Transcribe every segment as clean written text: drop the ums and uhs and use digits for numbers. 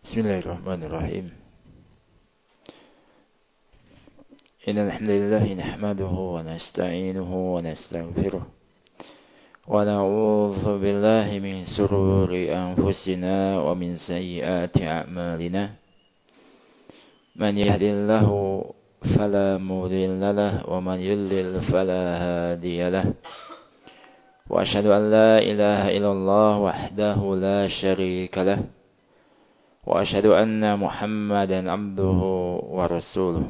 Bismillahirrahmanirrahim. Innal hamdalillah nahmaduhu wa nasta'inuhu wa nastaghfiruh wa na'udzu billahi min shururi anfusina wa min sayyiati a'malina. Man yahdihillahu fala mudilla lahu wa man yudlil fala hadiya lahu. Wa asyhadu an la ilaha illallah wahdahu la syarika lahu. Wa asyhadu anna Muhammadan abduhu wa rasuluh.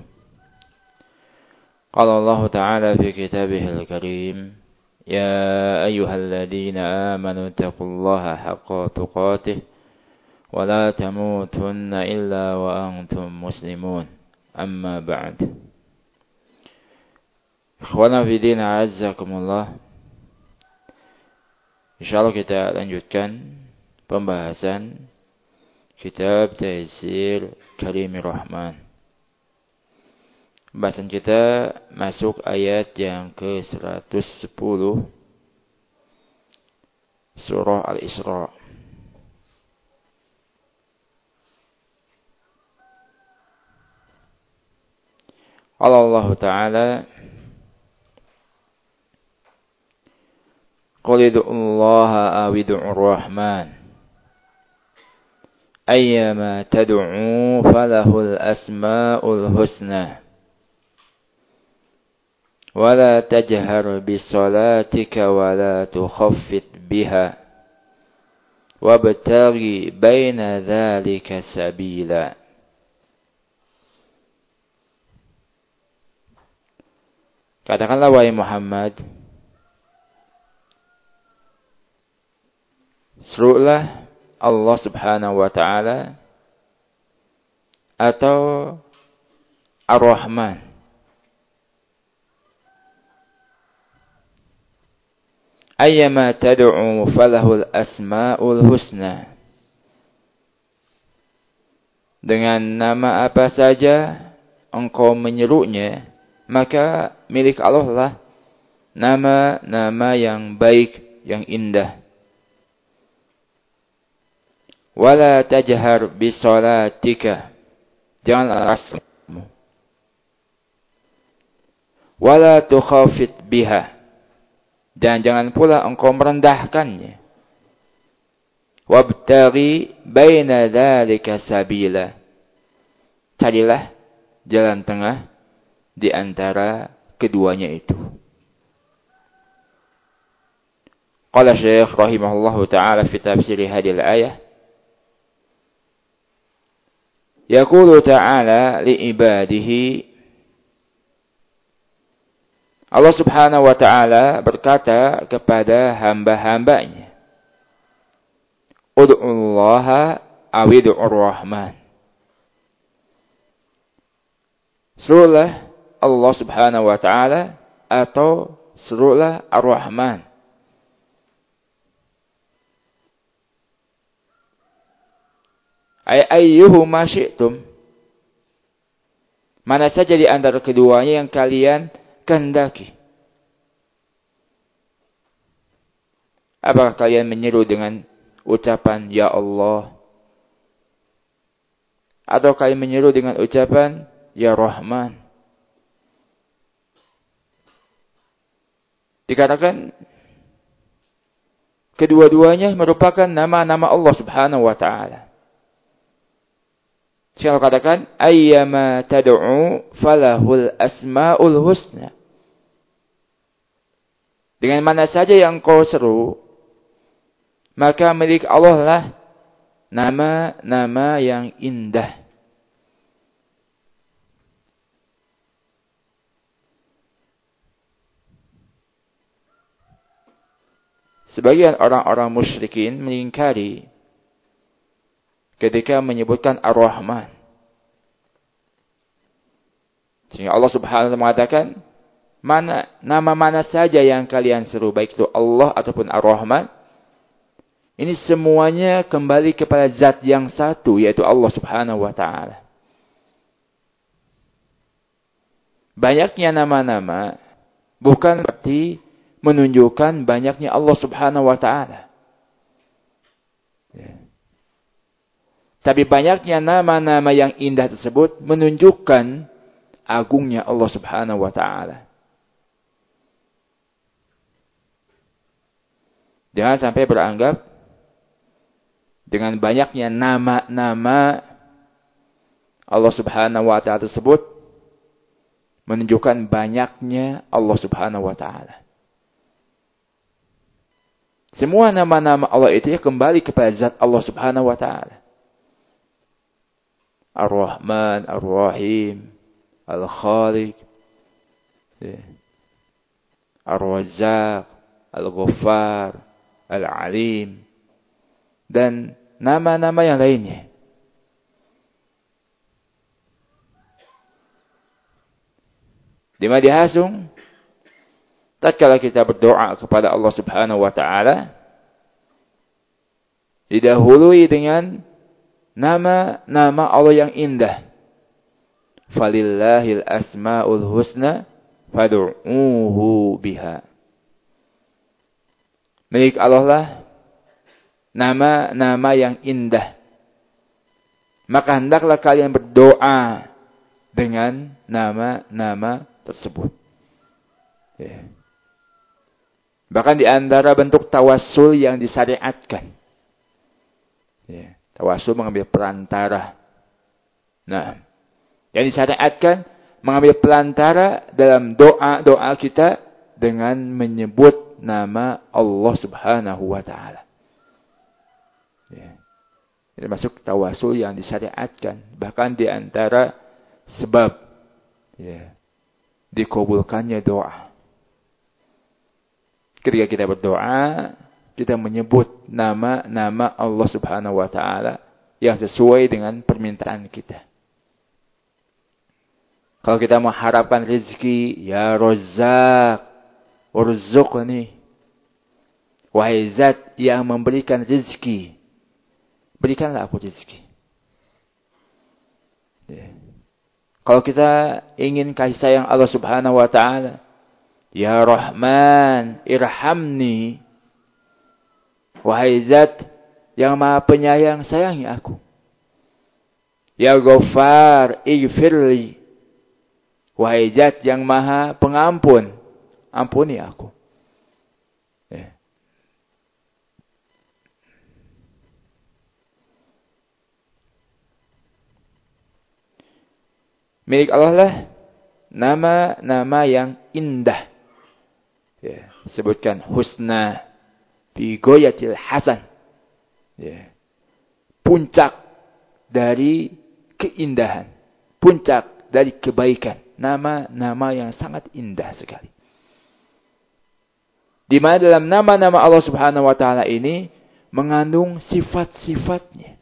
Qala Allah Ta'ala fi kitabihil karim, ya ayyuhalladzina amanu taqullaha haqqa tuqatih wa la tamutunna illa wa antum muslimun. Amma ba'd. Ikhwana fi din, a'azzakumullah. Insyaallah kita lanjutkan pembahasan Kitab Taysir Karimir Rahman. Pembahasan kita masuk ayat yang ke-110 Surah Al-Isra. Allah Ta'ala, Qul id'ullaha awid'ur rahman ayyama tad'u falahul asma'ul husna wa la tajhar bisolatika wa la tukhaffit biha wabtaghi baina dzalika sabila. Katakanlah wahai Muhammad, serulah Allah Subhanahu wa Ta'ala atau Ar-Rahman. Ayyama tad'u falahul asma'ul husna. Dengan nama apa saja engkau menyerunya, maka milik Allah lah nama-nama yang baik, yang indah. Wala tajhar bisolatika, janganlah rasmu. Wala tukhafit biha, dan jangan pula engkau merendahkannya. Wabtaghi baina dzalika sabila, carilah jalan tengah di antara keduanya itu. Qala Syekh rahimahullahu ta'ala fi tafsir hadhihi al-ayah, yaqulu ta'ala li'ibadihi, Allah Subhanahu wa Ta'ala berkata kepada hamba-hambanya, ud'ullaha awid'ur rahman. Serulah Allah Subhanahu wa Ta'ala atau serulah Ar-Rahman. Ayyuhuma syi'tum, mana saja di antara keduanya yang kalian kehendaki. Apakah kalian menyeru dengan ucapan ya Allah, atau kalian menyeru dengan ucapan ya Rahman? Dikatakan kedua-duanya merupakan nama-nama Allah Subhanahu wa Ta'ala. Saya katakan ayyama tad'u falahul asma'ul husna. Dengan mana saja yang kau seru, maka milik Allah lah nama-nama yang indah. Sebagian orang-orang musyrikin mengingkari ketika menyebutkan Ar-Rahman. Sehingga Allah Subhanahu wa Ta'ala mengatakan, nama mana saja yang kalian seru, baik itu Allah ataupun Ar-Rahman, ini semuanya kembali kepada zat yang satu, yaitu Allah Subhanahu wa Ta'ala. Banyaknya nama-nama bukan berarti menunjukkan banyaknya Allah Subhanahu wa Ta'ala. Tapi banyaknya nama-nama yang indah tersebut menunjukkan agungnya Allah Subhanahu wa taala. Jangan sampai beranggap dengan banyaknya nama-nama Allah Subhanahu wa taala tersebut menunjukkan banyaknya Allah Subhanahu wa taala. Semua nama-nama Allah itu ya kembali kepada zat Allah Subhanahu wa taala. Ar-Rahman, Ar-Rahim, Al-Khaliq, Ar-Razzaq, Al-Ghaffar, Al-Alim, dan nama-nama yang lainnya. Di Madihasung, tatkala kita berdoa kepada Allah Subhanahu wa taala, didahului dengan nama-nama Allah yang indah. Falillahil asmaul husna fad'uuhu biha. Milik Allah lah nama-nama yang indah. Maka hendaklah kalian berdoa dengan nama-nama tersebut. Ya. Bahkan di antara bentuk tawassul yang disyariatkan. Ya. Tawassul mengambil perantara. Nah, yang disyariatkan mengambil perantara dalam doa-doa kita dengan menyebut nama Allah Subhanahu wa taala. Ya. Ini masuk tawassul yang disyariatkan. Bahkan di antara sebab ya, dikabulkannya doa. Ketika kita berdoa, kita menyebut nama-nama Allah Subhanahu wa taala yang sesuai dengan permintaan kita. Kalau kita mengharapkan rezeki, ya Razzaq, urzuqni. Wahai zat yang memberikan rezeki, berikanlah aku rezeki. Ya. Kalau kita ingin kasih sayang Allah Subhanahu wa taala, ya Rahman, irhamni. Wahai zat yang Maha Penyayang, sayangi aku. Ya Ghaffar, ighfirli. Wahai zat yang Maha Pengampun, ampuni aku. Ya. Milik Allah lah nama-nama yang indah. Ya, sebutkan husna fi ghayatil hasan. Ya. Puncak dari keindahan, puncak dari kebaikan, nama-nama yang sangat indah sekali. Di mana dalam nama-nama Allah Subhanahu wa taala ini mengandung sifat-sifatnya.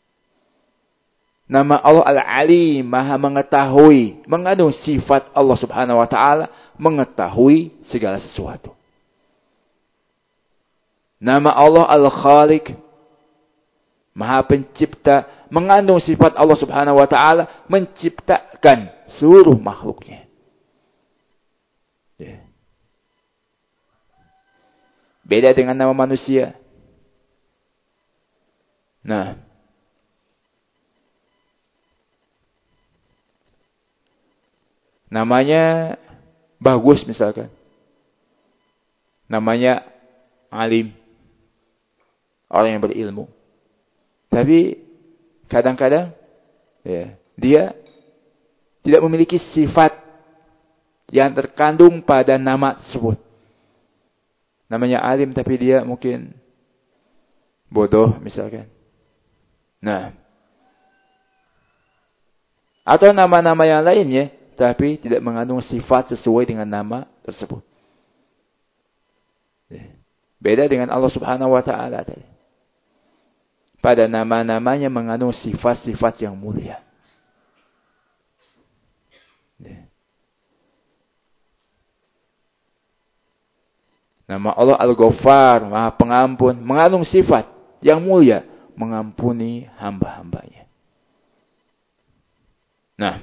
Nama Allah Al-Alim, Maha mengetahui, mengandung sifat Allah Subhanahu wa taala mengetahui segala sesuatu. Nama Allah Al-Khaliq, Maha Pencipta, mengandung sifat Allah Subhanahu wa taala menciptakan seluruh makhluknya. Ya. Beda dengan nama manusia. Nah, namanya bagus misalkan. Namanya alim. Orang yang berilmu. Tapi kadang-kadang ya, dia tidak memiliki sifat yang terkandung pada nama tersebut. Namanya alim tapi dia mungkin bodoh misalkan. Nah. Atau nama-nama yang lainnya tapi tidak mengandung sifat sesuai dengan nama tersebut. Beda dengan Allah Subhanahu wa taala tadi. Pada nama-namanya mengandung sifat-sifat yang mulia. Nama Allah Al-Ghaffar, Maha Pengampun, mengandung sifat yang mulia, mengampuni hamba-hambanya. Nah,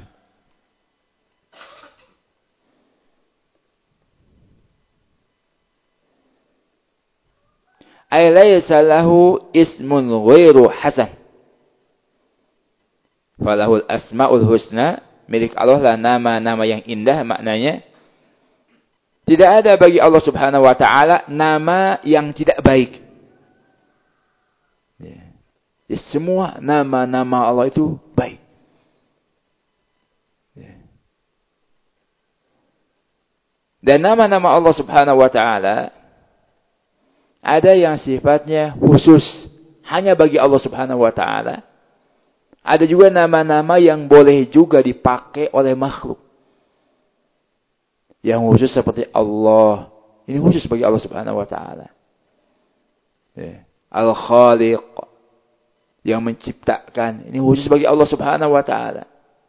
ay laysa lahu ismun ghairu hasan. Falahul asmaul husna, milik Allah lah nama-nama yang indah, maknanya tidak ada bagi Allah Subhanahu wa taala nama yang tidak baik. Ya. Semua nama-nama Allah itu baik. Ya. Dan nama-nama Allah Subhanahu wa taala ada yang sifatnya khusus hanya bagi Allah Subhanahu wa taala. Ada juga nama-nama yang boleh juga dipakai oleh makhluk. Yang khusus seperti Allah. Ini khusus bagi Allah Subhanahu wa taala. Ya. Al-Khaliq, yang menciptakan. Ini khusus bagi Allah Subhanahu wa taala.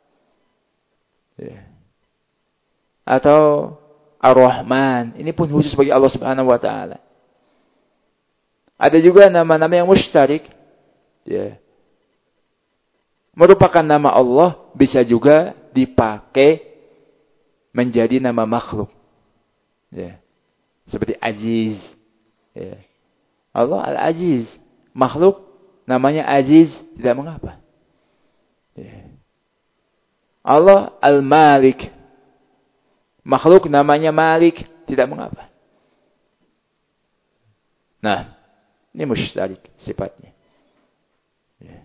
Ya. Atau Ar-Rahman, ini pun khusus bagi Allah Subhanahu wa taala. Ada juga nama-nama yang mustarik. Ya. Merupakan nama Allah, bisa juga dipakai menjadi nama makhluk. Ya. Seperti Aziz. Ya. Allah Al-Aziz. Makhluk namanya Aziz, tidak mengapa. Ya. Allah Al-Malik. Makhluk namanya Malik, tidak mengapa. Nah, ini mustarik sifatnya. Ya.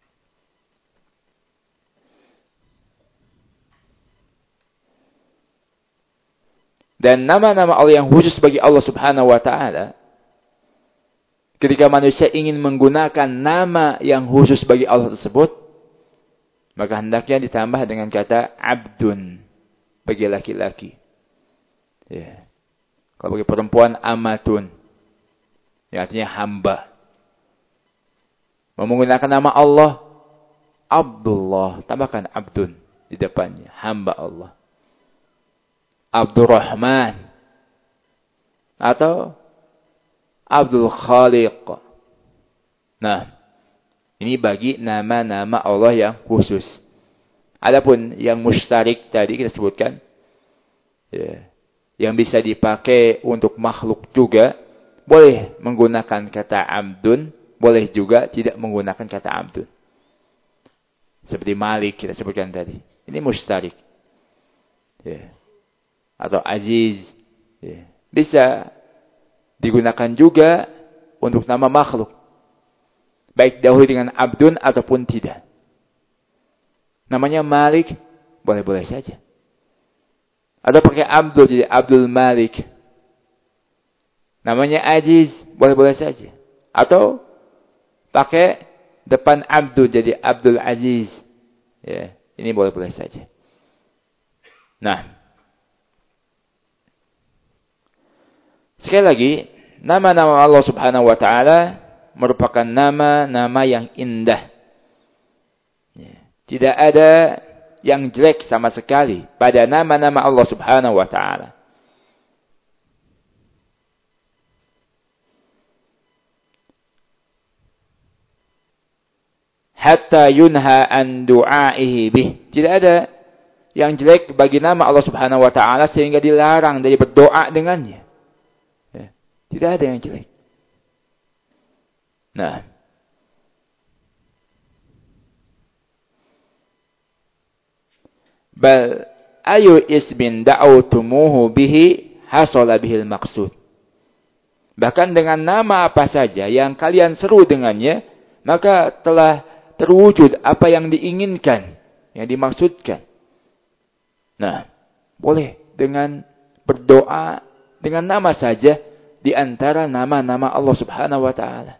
Dan nama-nama Allah yang khusus bagi Allah Subhanahu wa taala, ketika manusia ingin menggunakan nama yang khusus bagi Allah tersebut, maka hendaknya ditambah dengan kata abdun bagi laki-laki. Ya. Kalau bagi perempuan amatun, yang artinya hamba. Menggunakan nama Allah Abdullah, tambahkan abdun di depannya, hamba Allah. Abdurrahman atau Abdul Khaliq. Nah, ini bagi nama-nama Allah yang khusus. Adapun yang mustarik tadi kita sebutkan, ya, yang bisa dipakai untuk makhluk juga, boleh menggunakan kata abdun, boleh juga tidak menggunakan kata abdun. Seperti Malik kita sebutkan tadi. Ini mustarik. Ya. Atau Aziz. Ya. Bisa digunakan juga untuk nama makhluk. Baik dahulu dengan abdun ataupun tidak. Namanya Malik, boleh-boleh saja. Atau pakai Abdul, jadi Abdul Malik. Namanya Aziz, boleh-boleh saja. Atau pakai depan Abdul, jadi Abdul Aziz. Ya, ini boleh-boleh saja. Nah, sekali lagi, nama-nama Allah Subhanahu wa taala merupakan nama-nama yang indah. Ya, tidak ada yang jelek sama sekali pada nama-nama Allah Subhanahu wa taala. Hatta yunha an du'aihi bih. Tidak ada yang jelek bagi nama Allah Subhanahu wa taala sehingga dilarang dari berdoa dengannya. Ya. Tidak ada yang jelek. Nah, bal ayu ismin da'awtumuhu bihi hasala bihil maqsud. Bahkan dengan nama apa saja yang kalian seru dengannya, maka telah terwujud apa yang diinginkan, yang dimaksudkan. Nah, boleh dengan berdoa dengan nama saja di antara nama-nama Allah Subhanahu wa taala.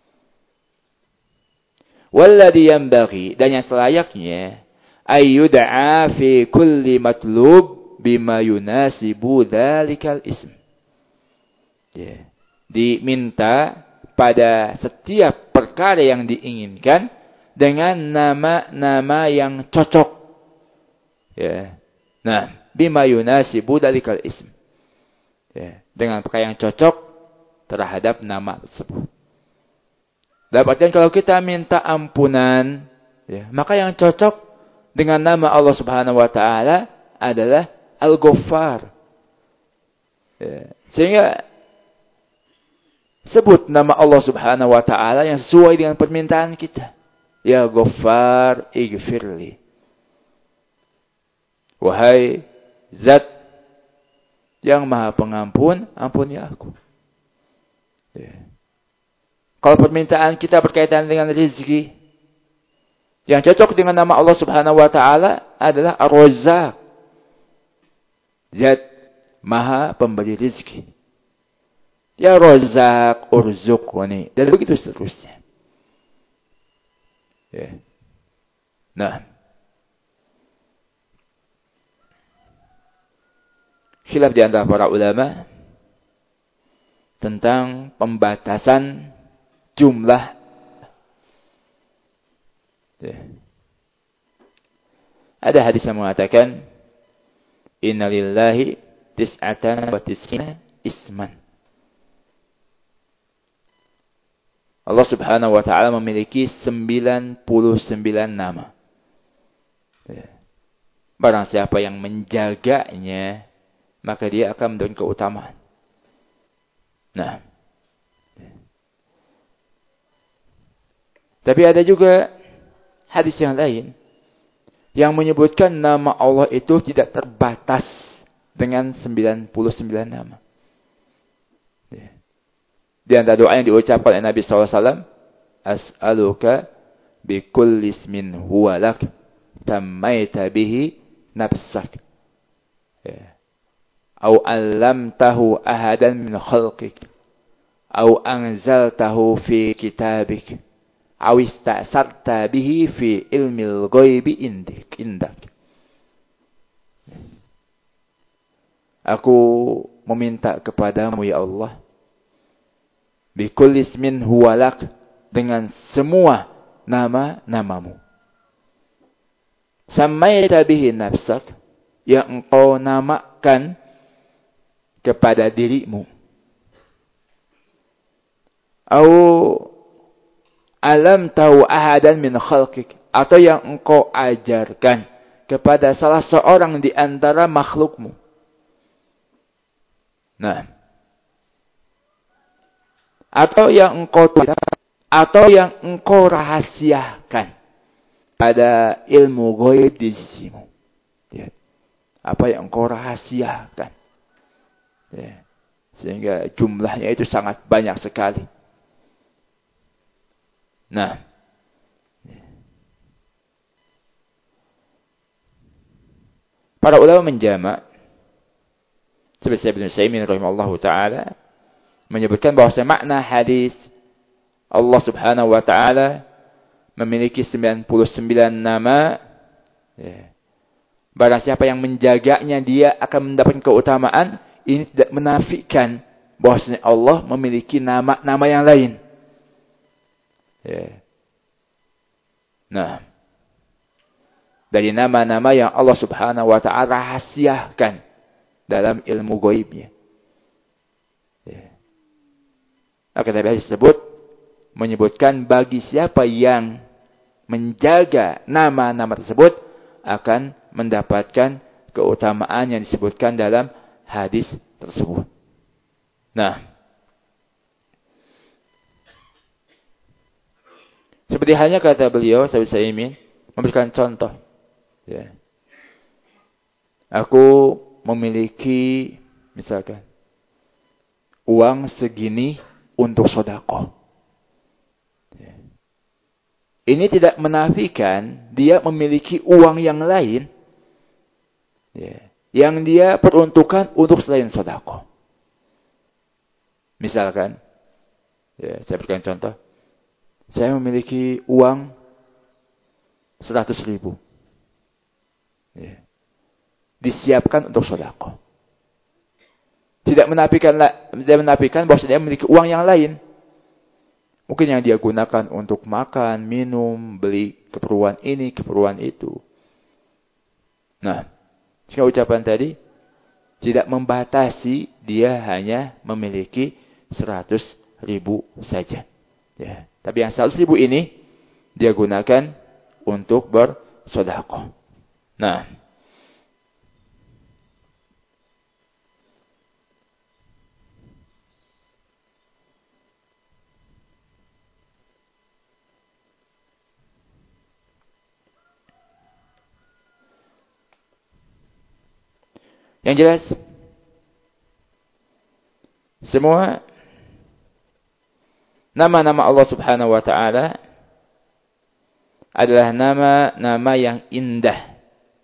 Walladhi yanbaghi, dan yang selayaknya ayyud'a fi kulli matlub bima yunasibu dzalikal ism. Ya. Diminta pada setiap perkara yang diinginkan dengan nama-nama yang cocok. Ya. Nah, bima yunasibu dzalikal ism. Ya. Dengan perkara yang cocok terhadap nama tersebut. Dalam artian kalau kita minta ampunan, ya, maka yang cocok dengan nama Allah Subhanahu wa taala adalah Al-Ghaffar. Ya. Sehingga sebut nama Allah Subhanahu wa taala yang sesuai dengan permintaan kita. Ya Ghaffar ighfirli. Wahai Zat yang Maha Pengampun, ampuni aku. Ya. Kalau permintaan kita berkaitan dengan rezeki, yang cocok dengan nama Allah Subhanahu wa taala adalah Ar-Razzaq. Zat Maha Pemberi rezeki. Ya Razzaq urzuqni. Dan begitu seterusnya. Ya. Nah. Khilaf di antara para ulama tentang pembatasan jumlah. Ya. Ada hadis yang mengatakan innalillahi tis'atan wa tis'ina isman. Allah Subhanahu wa taala memiliki 99 nama. Ya. Barang siapa yang menjaganya, maka dia akan mendapatkan keutamaan. Nah. Tapi ada juga hadis yang lain yang menyebutkan nama Allah itu tidak terbatas dengan 99 nama. Ya. Di antara doa yang diucapkan oleh Nabi SAW, As'aluka bikulli ismin huwa lak, tammaita bihi nafsak. Ya. Au allamtahu ahadan min khalqik. Au anzaltahu fi kitabik. Au ista'sarta bihi fi ilmil ghaibi indak. Aku meminta kepadamu ya Allah, bikulli ismin huwa lak, dengan semua nama-namamu. Sammaita bihi nafsak, yang engkau namakan kepada dirimu. Au alam tahu ahadan min khalqik, atau yang engkau ajarkan kepada salah seorang di antara makhlukmu. Nah, atau yang engkau atau yang engkau rahasiakan pada ilmu ghaib di sisimu. Ya. Apa yang engkau rahasiakan. Ya. Sehingga jumlahnya itu sangat banyak sekali. Nah. Para ulama menjamak seperti Ibnu Utsaimin rahimahullahu taala menyebutkan bahwa makna hadis Allah Subhanahu wa taala memiliki 99 nama. Ya. Barang siapa yang menjaganya, dia akan mendapatkan keutamaan. Ini tidak menafikan bahwasanya Allah memiliki nama-nama yang lain. Ya. Nah, dari nama-nama yang Allah Subhanahu wa taala rahasiakan dalam ilmu ghaibnya. Ya. Maka dari hadis tersebut menyebutkan bagi siapa yang menjaga nama-nama tersebut akan mendapatkan keutamaan yang disebutkan dalam hadis tersebut. Nah, seperti halnya kata beliau, saya ingin memberikan contoh. Ya. Aku memiliki misalkan uang segini untuk sedekah. Ya. Ini tidak menafikan dia memiliki uang yang lain, ya, yang dia peruntukkan untuk selain sedekah. Misalkan, ya, saya berikan contoh, saya memiliki uang 100.000, ya, disiapkan untuk sedekah. Tidak menafikan bahwa dia memiliki uang yang lain. Mungkin yang dia gunakan untuk makan, minum, beli keperluan ini, keperluan itu. Nah, jika ucapan tadi tidak membatasi, dia hanya memiliki 100.000 saja. Ya. Tapi yang 100.000 ini dia gunakan untuk bersedekah. Nah, Yang jelas, semua nama-nama Allah Subhanahu wa Ta'ala adalah nama-nama yang indah.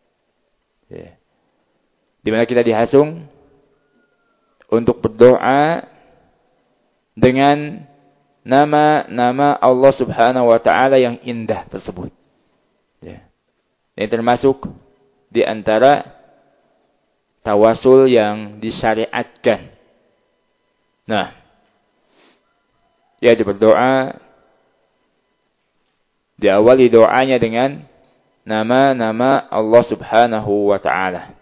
Di mana kita dihasung untuk berdoa dengan nama-nama Allah Subhanahu wa Ta'ala yang indah tersebut. Ini termasuk di antara tawasul yang disyariatkan. Nah, yaitu berdoa, diawali doanya dengan nama-nama Allah Subhanahu wa Ta'ala.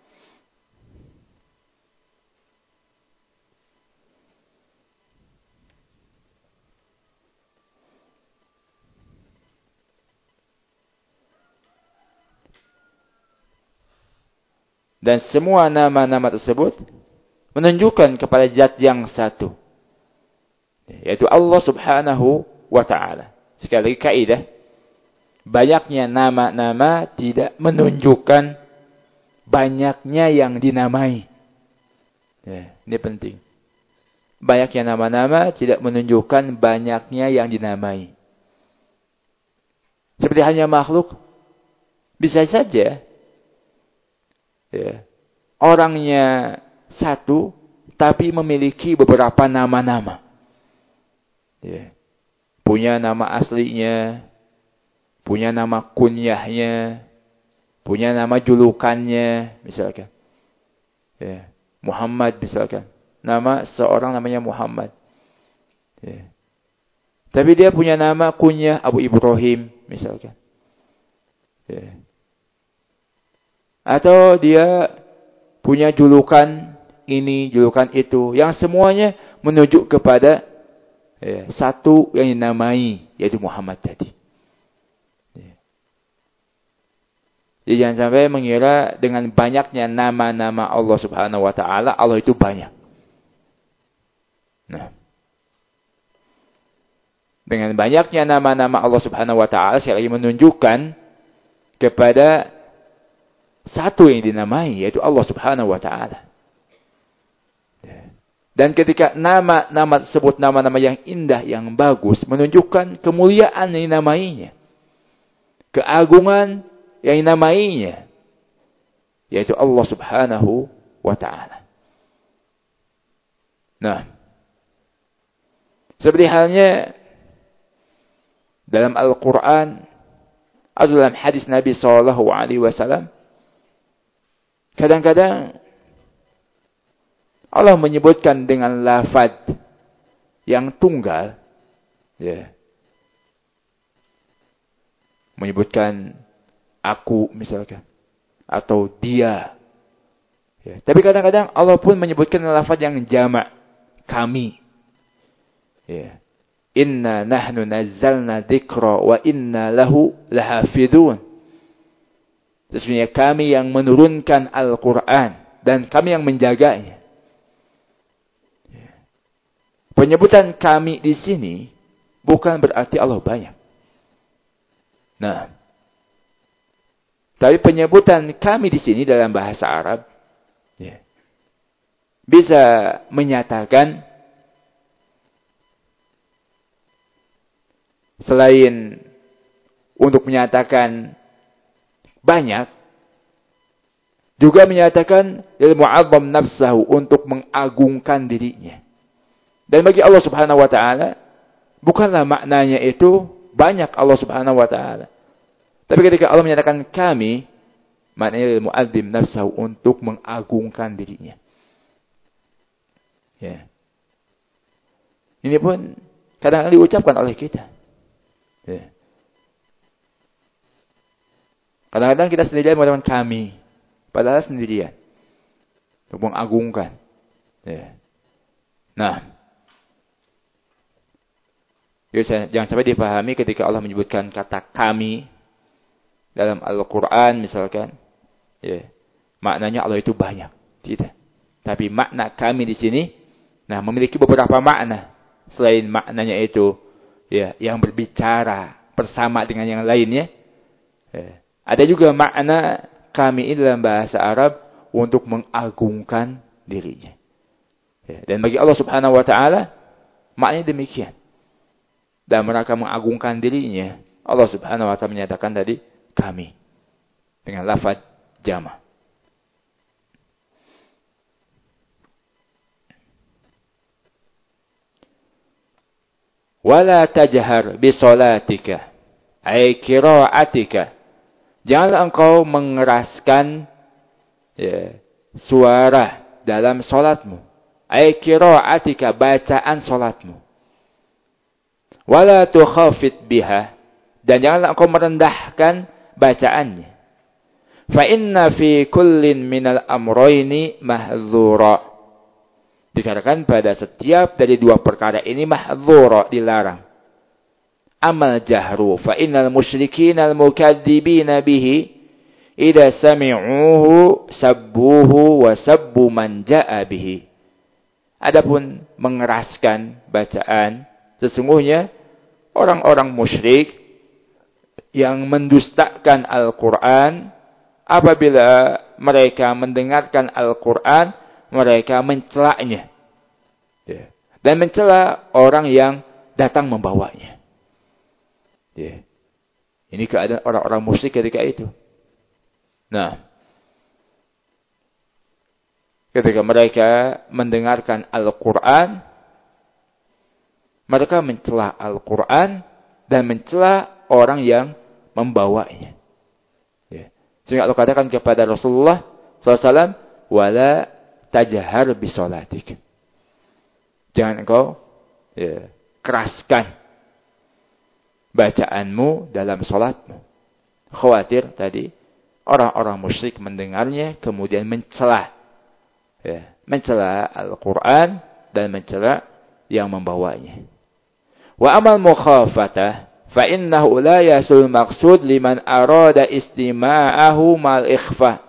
Dan semua nama-nama tersebut menunjukkan kepada zat yang satu, yaitu Allah Subhanahu wa Ta'ala. Sekali lagi kaidah, banyaknya nama-nama tidak menunjukkan banyaknya yang dinamai. Ini penting. Banyaknya nama-nama tidak menunjukkan banyaknya yang dinamai. Seperti hanya makhluk, bisa saja orangnya satu, tapi memiliki beberapa nama-nama. Punya nama aslinya, punya nama kunyahnya, punya nama julukannya, misalkan. Muhammad misalkan. Nama seorang namanya Muhammad. Tapi dia punya nama kunyah Abu Ibrahim, misalkan. Atau dia punya julukan ini, julukan itu, yang semuanya menuju kepada satu yang dinamai, yaitu Muhammad tadi. Jadi jangan sampai mengira dengan banyaknya nama-nama Allah Subhanahu wa Ta'ala, Allah itu banyak. Nah, dengan banyaknya nama-nama Allah Subhanahu wa Ta'ala, sekali lagi menunjukkan kepada satu yang dinamai, yaitu Allah Subhanahu wa Ta'ala. Dan ketika nama-nama tersebut nama-nama yang indah, yang bagus, menunjukkan kemuliaan yang dinamainya, keagungan yang dinamainya, yaitu Allah Subhanahu wa Ta'ala. Nah, seperti halnya dalam Al-Quran atau dalam hadis Nabi SAW, kadang-kadang Allah menyebutkan dengan lafaz yang tunggal, menyebutkan aku misalkan, atau dia. Tapi kadang-kadang Allah pun menyebutkan lafaz yang jamak, kami. Inna nahnu nazzalna dzikra wa inna lahu lahafidun. Sesungguhnya kami yang menurunkan Al-Quran dan kami yang menjaganya. Penyebutan kami di sini bukan berarti Allah banyak. Nah, tapi penyebutan kami di sini dalam bahasa Arab bisa menyatakan selain untuk menyatakan banyak, juga menyatakan lil mu'azzam nafsahu, untuk mengagungkan dirinya. Dan bagi Allah Subhanahu wa Ta'ala, bukanlah maknanya itu banyak Allah Subhanahu wa Ta'ala. Tapi ketika Allah menyatakan kami, maknanya lil mu'azzim nafsahu, untuk mengagungkan dirinya. Ini pun kadang-kadang diucapkan oleh kita. Kadang-kadang kita sendirian mengatakan kami, padahal sendirian, untuk mengagungkan. Nah, jangan sampai dipahami ketika Allah menyebutkan kata kami dalam Al-Quran misalkan, maknanya Allah itu banyak. Tidak. Tapi makna kami di sini, memiliki beberapa makna selain maknanya itu, yang berbicara bersama dengan yang lainnya. Ada juga makna kami ini dalam bahasa Arab untuk mengagungkan dirinya. Ya, dan bagi Allah Subhanahu wa taala maknanya demikian. Dan mereka mengagungkan dirinya, Allah Subhanahu wa taala menyatakan tadi kami dengan lafaz jama'. Wala tajhar bi salatika ay qira'atika. Janganlah engkau mengeraskan suara dalam salatmu. Ay qira'atika, bacaan salatmu. Wala tukhafit biha, dan janganlah engkau merendahkan bacaannya. Fa inna fi kullin minal amrayni mahdzura. Dikatakan pada setiap dari dua perkara ini mahdzura, dilarang. Amal jahru fa innal musyrikina al-mukadzibina bihi idza sami'uhu sabbuhu wa sabbu man jaa'a bihi. Adapun mengeraskan bacaan, sesungguhnya orang-orang musyrik yang mendustakan Al-Qur'an, apabila mereka mendengarkan Al-Quran, mereka mencelanya. Dan mencela orang yang datang membawanya. Ini keadaan orang-orang musyrik ketika itu. Nah, ketika mereka mendengarkan Al-Quran, mereka mencela Al-Quran dan mencela orang yang membawanya. Sehingga Allah katakan kepada Rasulullah SAW, wala tajhar bisolatik. Jangan engkau keraskan bacaanmu dalam solatmu. Khawatir tadi orang-orang musyrik mendengarnya kemudian mencela, mencela Al-Quran dan mencela yang membawanya. Wa amal mukhafatah fa innahu la yasul maqsud liman arada istima'ahu mal ikhfa.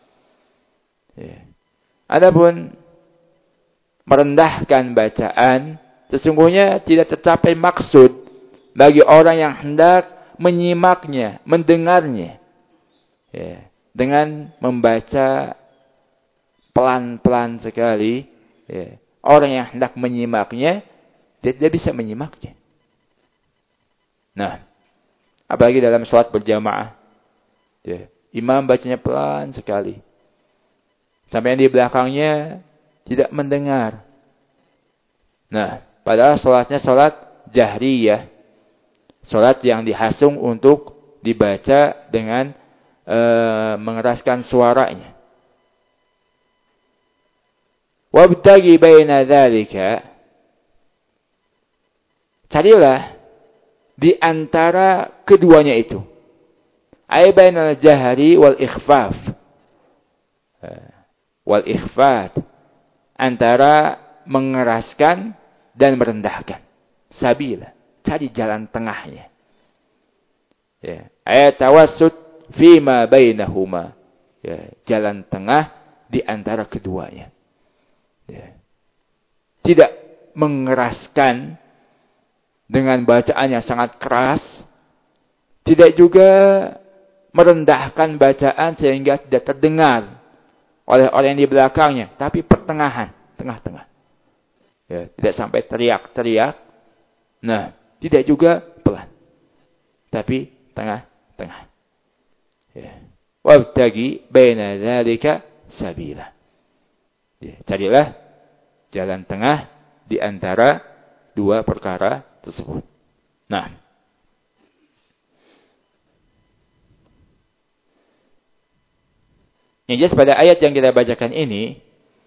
Adapun merendahkan bacaan, sesungguhnya tidak tercapai maksud bagi orang yang hendak menyimaknya, mendengarnya, dengan membaca pelan-pelan sekali. Orang yang hendak menyimaknya tidak bisa menyimaknya. Nah, apalagi dalam sholat berjamaah, imam bacanya pelan sekali, sampai yang di belakangnya tidak mendengar. Nah, padahal sholatnya sholat jahriyah, sholat yang dihasung untuk dibaca dengan mengeraskan suaranya. Wabtagi baina dzalika, carilah di antara keduanya itu. Ai bainal jahri wal ikhfaf. Wal ikhfat, antara mengeraskan dan merendahkan. Sabila, cari jalan tengahnya. Ayat tawassut fima bainahuma. Jalan tengah di antara keduanya. Tidak mengeraskan dengan bacaan yang sangat keras, tidak juga merendahkan bacaan sehingga tidak terdengar oleh orang yang di belakangnya, tapi pertengahan, tengah-tengah. Tidak sampai teriak-teriak. Nah, tidak juga pelan, tapi tengah-tengah. Wabtagi baina dzalika sabila. Carilah jalan tengah di antara dua perkara tersebut. Nah, yang jelas pada ayat yang kita bacakan ini,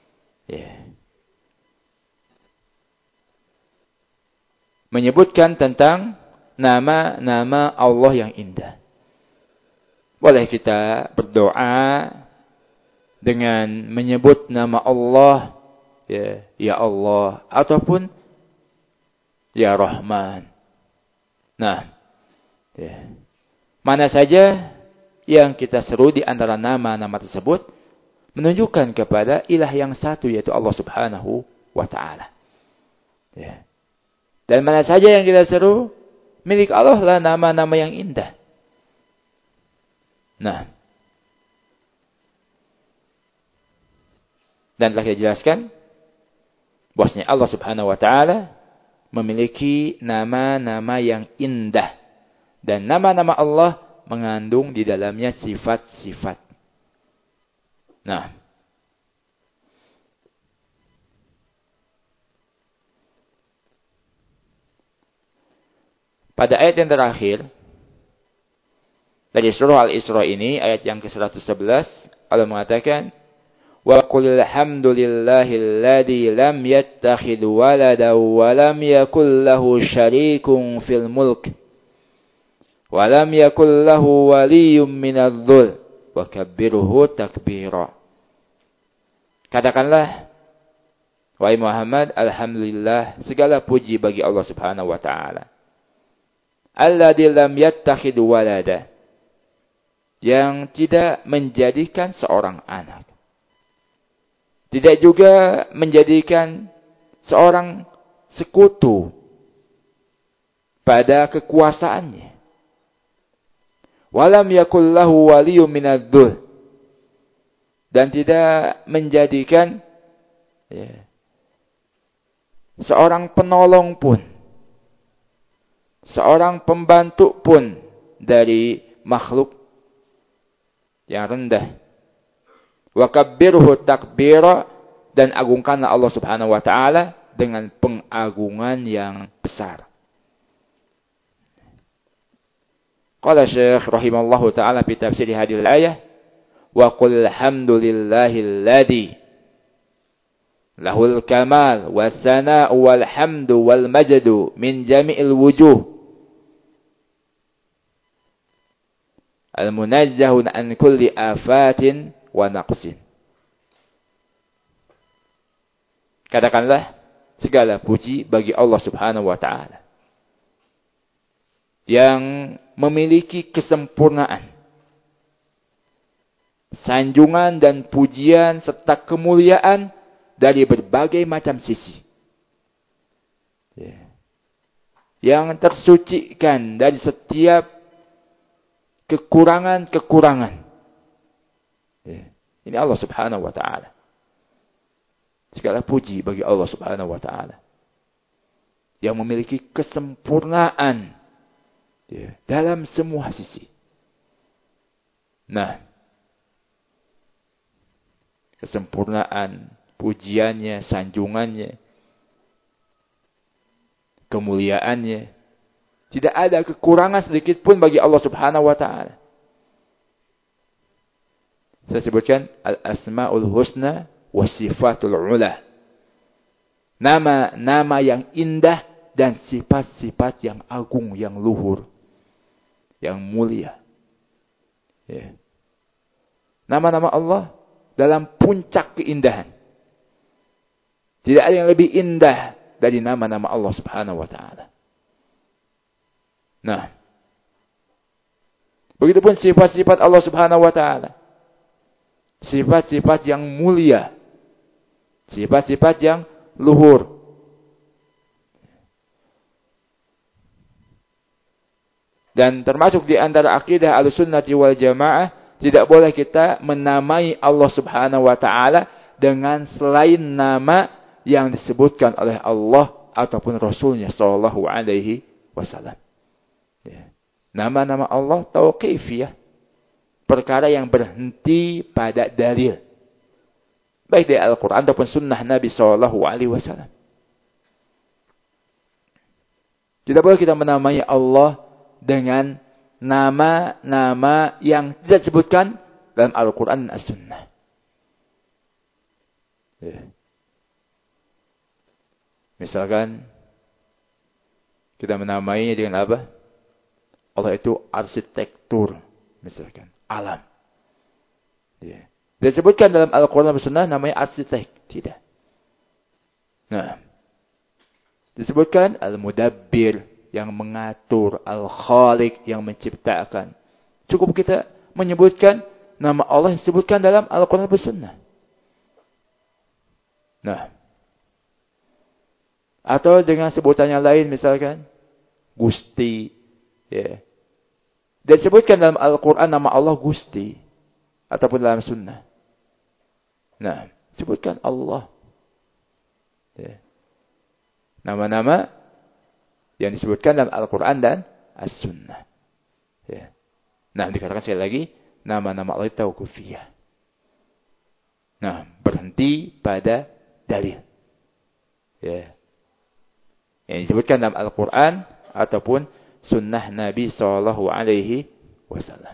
menyebutkan tentang nama-nama Allah yang indah. Boleh kita berdoa dengan menyebut nama Allah, ya Allah, ataupun ya Rahman. Nah, mana saja yang kita seru di antara nama-nama tersebut menunjukkan kepada ilah yang satu, yaitu Allah Subhanahu wa ta'ala. Dan mana saja yang kita seru milik Allah lah nama-nama yang indah. Nah, Dan telah dijelaskan bahwasanya Allah Subhanahu wa taala memiliki nama-nama yang indah. Dan nama-nama Allah mengandung di dalamnya sifat-sifat. Nah, pada ayat yang terakhir dari surah Al-Isra ini, ayat yang ke-111, Allah mengatakan, "Wa qul alhamdulillahilladzi lam yattakhidh waladan wa lam yakul lahu syarikun fil mulk wa lam yakul lahu waliyyun minadh-dhul wa kabbirhu takbira." Katakanlah, wahai Muhammad, alhamdulillah, segala puji bagi Allah Subhanahu wa taala. Alladzi lam yattakhidh walada, yang tidak menjadikan seorang anak. Tidak juga menjadikan seorang sekutu pada kekuasaannya. Walam yakul lahu waliyyun minadh-dhul, dan tidak menjadikan seorang penolong pun, seorang pembantu pun dari makhluk yang rendah. Wa kabbirhu takbira, dan agungkanlah Allah Subhanahu wa taala dengan pengagungan yang besar. Qala Syekh rahimallahu taala fi tafsir hadhihi al-ayah, wa qul alhamdulillahilladzi lahul kamal was sana'u wal hamdu wal majdu min jami'il wujuh al-munazzahun an kulli afatin wa naqsin. Katakanlah, segala puji bagi Allah Subhanahu wa taala yang memiliki kesempurnaan, sanjungan dan pujian serta kemuliaan dari berbagai macam sisi. Yang tersucikan dari setiap kekurangan-kekurangan. Ini Allah Subhanahu wa taala. Segala puji bagi Allah Subhanahu wa taala yang memiliki kesempurnaan dalam semua sisi. Nah, kesempurnaan, pujiannya, sanjungannya, kemuliaannya, tidak ada kekurangan sedikit pun bagi Allah Subhanahu wa taala. Saya sebutkan al-asmaul husna wa sifatul ula. Nama-nama yang indah dan sifat-sifat yang agung, yang luhur, yang mulia. Nama-nama Allah dalam puncak keindahan. Tidak ada yang lebih indah dari nama-nama Allah Subhanahu wa taala. Nah, begitupun sifat-sifat Allah Subhanahu wa taala. Sifat-sifat yang mulia. Sifat-sifat yang luhur. Dan termasuk di antara akidah Ahlussunnati wal Jamaah, tidak boleh kita menamai Allah Subhanahu wa taala dengan selain nama yang disebutkan oleh Allah ataupun Rasulnya sallallahu alaihi wasallam. Nama-nama Allah tauqifiyah, perkara yang berhenti pada dalil, baik dari Al-Quran ataupun sunnah Nabi sallallahu alaihi wasallam. Tidak boleh kita menamai Allah dengan nama-nama yang tidak disebutkan dalam Al-Quran dan As-Sunnah. Misalkan kita menamainya dengan apa? Allah itu arsitektur, misalkan alam. Tidak disebutkan dalam Al-Quran dan As-Sunnah namanya arsitek, tidak. Nah, disebutkan Al-Mudabbir, yang mengatur, Al-Khaliq, yang menciptakan. Cukup kita menyebutkan nama Allah yang disebutkan dalam Al-Quran dan Sunnah. Nah, atau dengan sebutan yang lain, misalkan Gusti, ya. Dan disebutkan dalam Al-Quran nama Allah Gusti, ataupun dalam Sunnah. Nah, Sebutkan Allah. Ya. Nama-nama yang disebutkan dalam Al-Quran dan As-Sunnah. Ya. Nah, dikatakan sekali lagi, nama-nama Allah tauqifiyah. Nah, berhenti pada dalil. Ya. Yang disebutkan dalam Al-Quran ataupun Sunnah Nabi Sallallahu Alaihi Wasallam.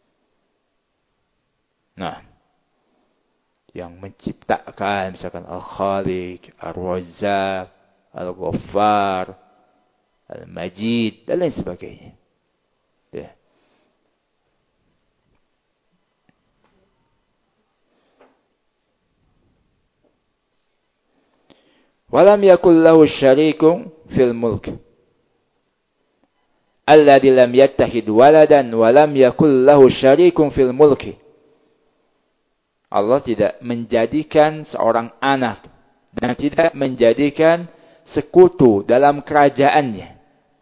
Nah, yang menciptakan misalkan Al-Khaliq, Ar-Razzaq, Al-Ghaffar, Al-Majid dan lain sebagainya. Ya. Walam yakul lahu syarikun fil mulk. Alladzi lam yattahid waladan wa lam yakul lahu syarikun fil mulki. Allah tidak menjadikan seorang anak dan tidak menjadikan sekutu dalam kerajaannya.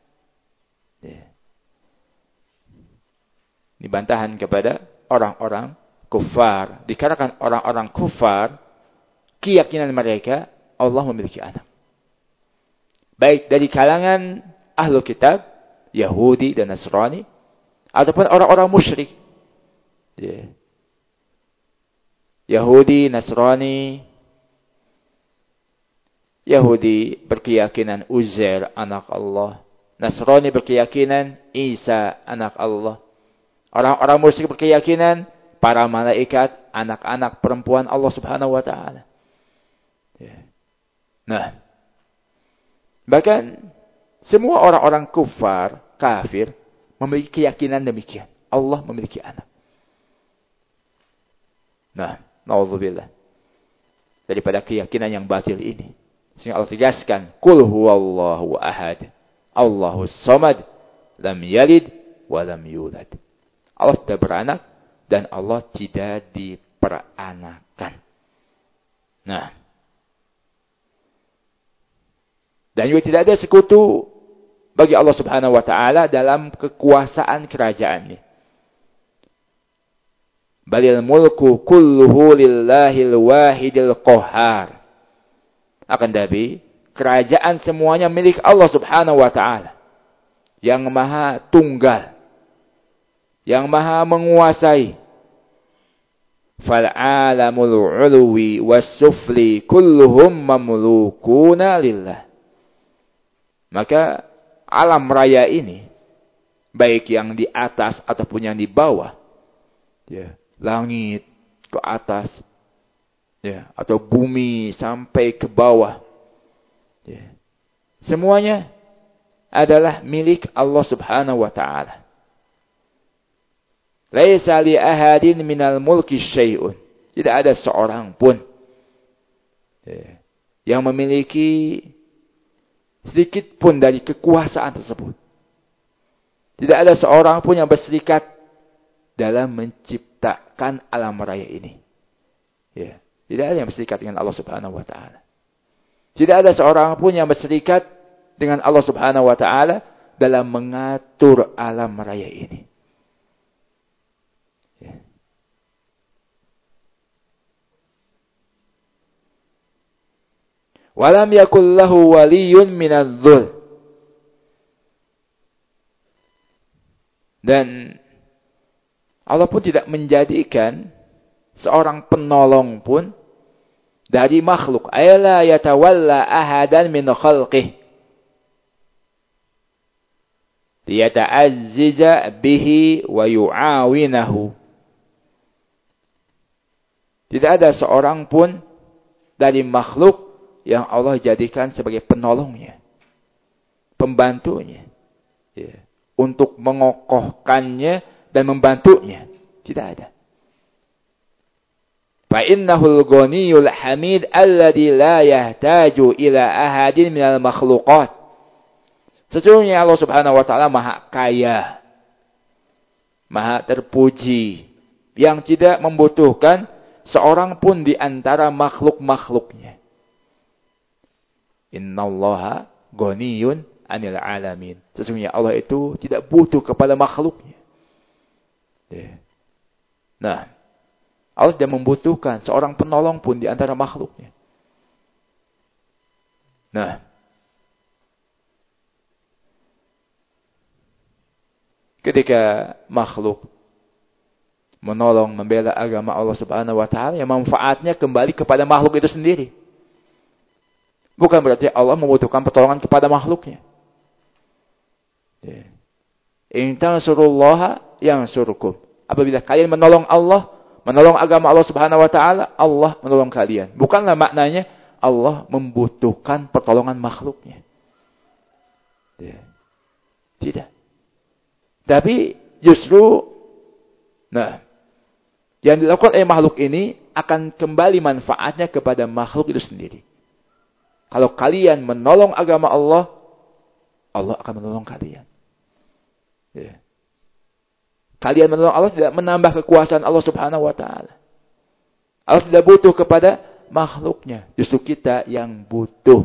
Ini bantahan kepada orang-orang kufar. Dikarenakan orang-orang kufar, keyakinan mereka Allah memiliki anak. Baik dari kalangan ahlu kitab, Yahudi dan Nasrani, ataupun orang-orang musyrik. Yahudi, Nasrani. Yahudi berkeyakinan Uzair anak Allah. Nasrani berkeyakinan Isa anak Allah. Orang-orang musyrik berkeyakinan para malaikat anak-anak perempuan Allah Subhanahu wa taala. Nah, bahkan semua orang-orang kufar, kafir memiliki keyakinan demikian. Allah memiliki anak. Nah, naudzubillah daripada keyakinan yang batil ini. Sehingga Allah tegaskan, "Qul huwallahu ahad, Allahus samad, lam yalid wa lam yulad." Allah tidak beranak dan Allah tidak diperanakan. Nah, dan juga tidak ada sekutu bagi Allah Subhanahu wa taala dalam kekuasaan kerajaannya. Balil mulku kulluhu lillahil wahidil qahhar. Akan tapi kerajaan semuanya milik Allah Subhanahu wa taala yang maha tunggal, yang maha menguasai. Fal alamul ulwi was sufli kulluhum mamlukuna lillah. Maka alam raya ini, baik yang di atas ataupun yang di bawah, ya, langit ke atas, ya, atau bumi sampai ke bawah, ya, semuanya adalah milik Allah Subhanahu wa taala. Laisa li ahadin minal mulki syai'un. Tidak ada seorang pun, ya, yang memiliki sedikit pun dari kekuasaan tersebut. Tidak ada seorang pun yang berserikat dalam menciptakan alam raya ini. Ya, tidak ada yang berserikat dengan Allah Subhanahu wa taala. Tidak ada seorang pun yang berserikat dengan Allah Subhanahu wa taala dalam mengatur alam raya ini. Ya. Walam yakul lahu waliyun minadh-dhul. Dan Allah pun tidak menjadikan seorang penolong pun dari makhluk. Ayla yatawalla ahadan min khalqih. Liyata'azziza bihi wa yu'awinahu. Tidak ada seorang pun dari makhluk yang Allah jadikan sebagai penolongnya, pembantunya, ya, untuk mengokohkannya dan membantunya. Tidak ada. Fa innahul ghaniyul hamid alladzi la yahtaju ila ahadin minal makhluqat. Sesungguhnya Allah Subhanahu wa taala maha kaya, maha terpuji, yang tidak membutuhkan seorang pun di antara makhluk-makhluknya. Innallaha ghaniyun 'anil 'alamin. Sesungguhnya Allah itu tidak butuh kepada makhluknya. Ya. Nah, Allah tidak membutuhkan seorang penolong pun di antara makhluknya. Nah, ketika makhluk menolong, membela agama Allah Subhanahu wa taala, yang manfaatnya kembali kepada makhluk itu sendiri. Bukan berarti Allah membutuhkan pertolongan kepada makhluknya. In tansurullaha yansurkum. Apabila kalian menolong Allah, menolong agama Allah Subhanahu wa taala, Allah menolong kalian. Bukanlah maknanya Allah membutuhkan pertolongan makhluknya. Tidak. Tapi justru yang dilakukan oleh makhluk ini akan kembali manfaatnya kepada makhluk itu sendiri. Kalau kalian menolong agama Allah, Allah akan menolong kalian. Kalian menolong Allah tidak menambah kekuasaan Allah Subhanahu wa taala. Allah tidak butuh kepada makhluknya. Justru kita yang butuh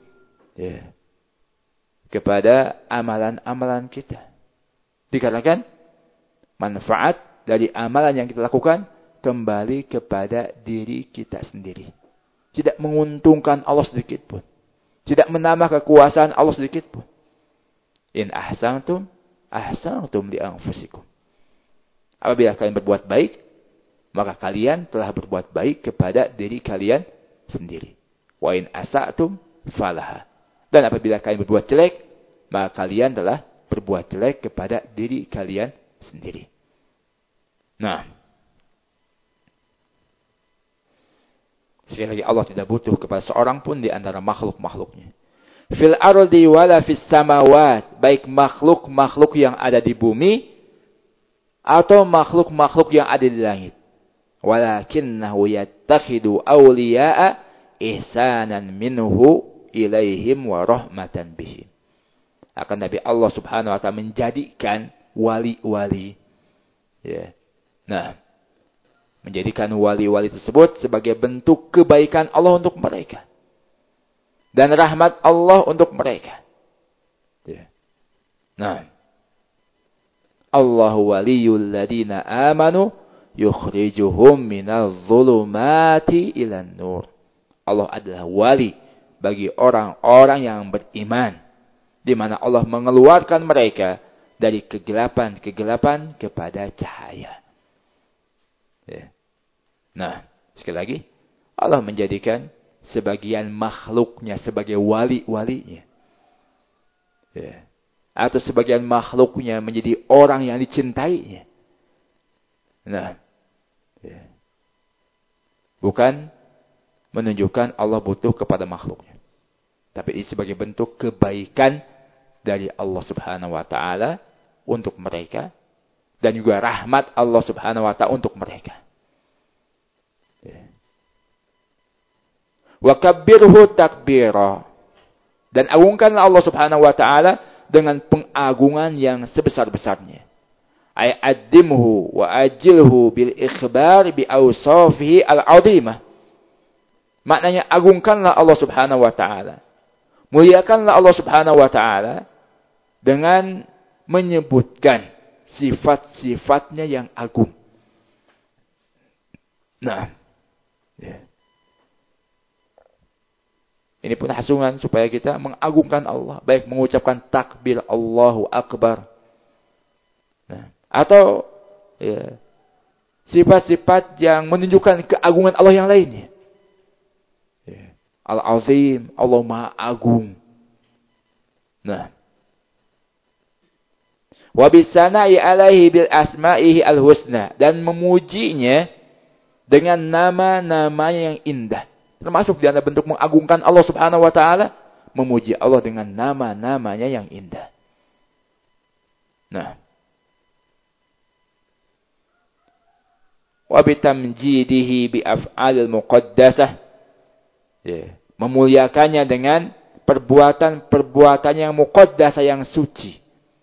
kepada amalan-amalan kita. Dikarenakan manfaat dari amalan yang kita lakukan kembali kepada diri kita sendiri. Tidak menguntungkan Allah sedikit pun. Tidak menambah kekuasaan Allah sedikit pun. In ahsantum li anfusikum. Apabila kalian berbuat baik, maka kalian telah berbuat baik kepada diri kalian sendiri. Wa in asa'tum falaha. Dan apabila kalian berbuat jelek, maka kalian telah berbuat jelek kepada diri kalian sendiri. Nah, sekali lagi Allah tidak butuh kepada seorang pun di antara makhluk-makhluknya. Fil ardi wala fis samawat, baik makhluk-makhluk yang ada di bumi atau makhluk-makhluk yang ada di langit. Walakinnahu yattakhidu awliya'a ihsanan minhu ilaihim wa rahmatan bihim. Akan Nabi Allah Subhanahu wa taala menjadikan wali-wali. Menjadikan wali-wali tersebut sebagai bentuk kebaikan Allah untuk mereka. Dan rahmat Allah untuk mereka. Allahu waliyul ladina amanu yukhrijuhum minal zulumati ilan nur. Allah adalah wali bagi orang-orang yang beriman, di mana Allah mengeluarkan mereka dari kegelapan-kegelapan kepada cahaya. Sekali lagi, Allah menjadikan sebagian makhluknya sebagai wali-walinya. Atau sebagian makhluknya menjadi orang yang dicintainya. Bukan menunjukkan Allah butuh kepada makhluknya. Tapi ini sebagai bentuk kebaikan dari Allah Subhanahu wa taala untuk mereka dan juga rahmat Allah Subhanahu wa taala untuk mereka. Wa kabbirhu takbira. Dan agungkanlah Allah Subhanahu wa taala dengan pengagungan yang sebesar-besarnya. Ay addimhu wa ajilhu bil ikhbar bi awsafihi al-'azimah. Maknanya agungkanlah Allah Subhanahu wa taala. Muliakanlah Allah Subhanahu wa taala dengan menyebutkan sifat-sifatnya yang agung. Ini pun hasungan supaya kita mengagungkan Allah. Baik mengucapkan takbir Allahu Akbar. Atau sifat-sifat yang menunjukkan keagungan Allah yang lainnya. Al-Azim, Allah Maha Agung. Wa bisana'i alaihi bil asma'ihi al-husna. Dan memujinya dengan nama-namanya yang indah. Termasuk di antara bentuk mengagungkan Allah Subhanahu wa taala, memuji Allah dengan nama-namanya yang indah. Wa bitamjidihi bi af'alil muqaddasah. Memuliakannya dengan perbuatan-perbuatan yang muqaddasah, yang suci.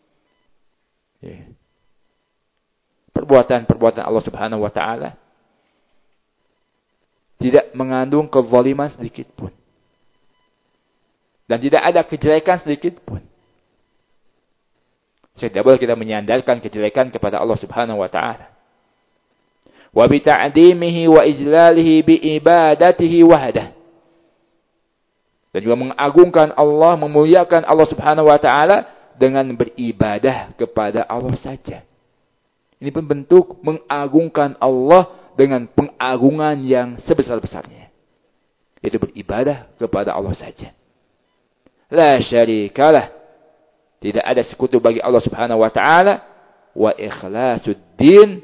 Perbuatan-perbuatan Allah Subhanahu wa taala tidak mengandung kezaliman sedikit pun. Dan tidak ada kejelekan sedikit pun. Tidak boleh kita menyandarkan kejelekan kepada Allah Subhanahu wa taala. wa bi ta'dimihi wa ijlalihi bi ibadatihi wahdah. Dan juga mengagungkan Allah, memuliakan Allah Subhanahu wa taala dengan beribadah kepada Allah saja. Ini pun bentuk mengagungkan Allah dengan pengagungan yang sebesar-besarnya. Itu beribadah kepada Allah saja. La syarikalah. Tidak ada sekutu bagi Allah Subhanahu wa taala. Wa ikhlasuddin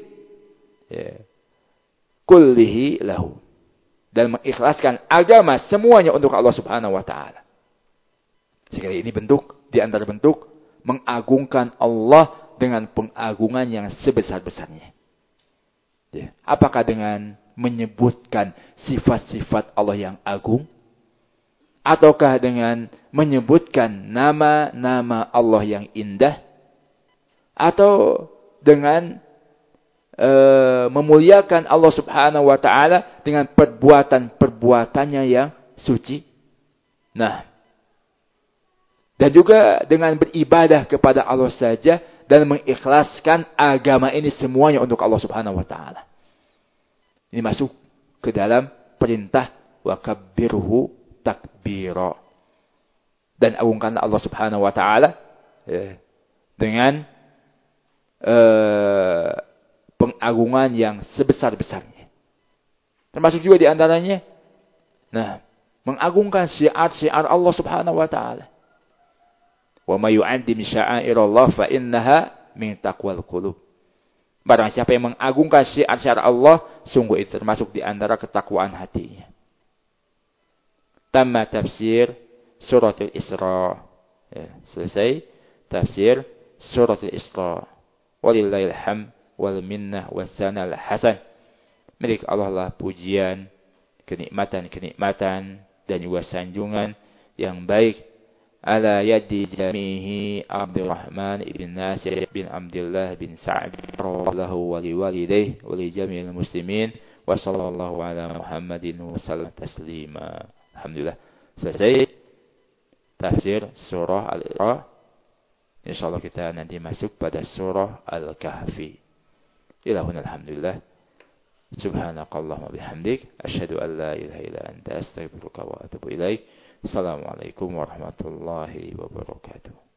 kullihi lahu. Dan mengikhlaskan agama semuanya untuk Allah Subhanahu wa taala. Sekali ini bentuk di antara bentuk mengagungkan Allah dengan pengagungan yang sebesar-besarnya. Ya. Apakah dengan menyebutkan sifat-sifat Allah yang agung? Ataukah dengan menyebutkan nama-nama Allah yang indah? Atau dengan memuliakan Allah Subhanahu wa taala dengan perbuatan-perbuatannya yang suci? Nah, dan juga dengan beribadah kepada Allah saja dan mengikhlaskan agama ini semuanya untuk Allah Subhanahu wa taala. Ini masuk ke dalam perintah wa kabbirhu takbira. Dan agungkan Allah Subhanahu wa taala dengan pengagungan yang sebesar-besarnya. Termasuk juga di antaranya mengagungkan syiar-syiar Allah Subhanahu wa taala. Wa may yu'azzim sya'airallah fa innaha min taqwal qulub. Barang siapa yang mengagungkan syiar-syiar Allah, sungguh itu termasuk di antara ketakwaan hatinya. Tamma tafsir suratul Isra. Selesai tafsir suratul Isra. Walillahil hamd wal minnah was sanal hasan. Milik Allah lah pujian, kenikmatan-kenikmatan dan juga sanjungan yang baik. Ala yadi jamihi Abdurrahman ibn Nasir bin Abdullah bin Sa'ad radhiyallahu wa liwalidayhi wa li jami'il muslimin wa sallallahu ala Muhammadin wa sallam taslima. Alhamdulillah. Selesai tafsir surah Al-Isra. Insyaallah kita nanti masuk pada surah Al-Kahfi. Ilahuna alhamdulillah. Subhanakallahumma bihamdik asyhadu an la ilaha illa anta astaghfiruka wa atubu ilaik. Assalamualaikum warahmatullahi wabarakatuh.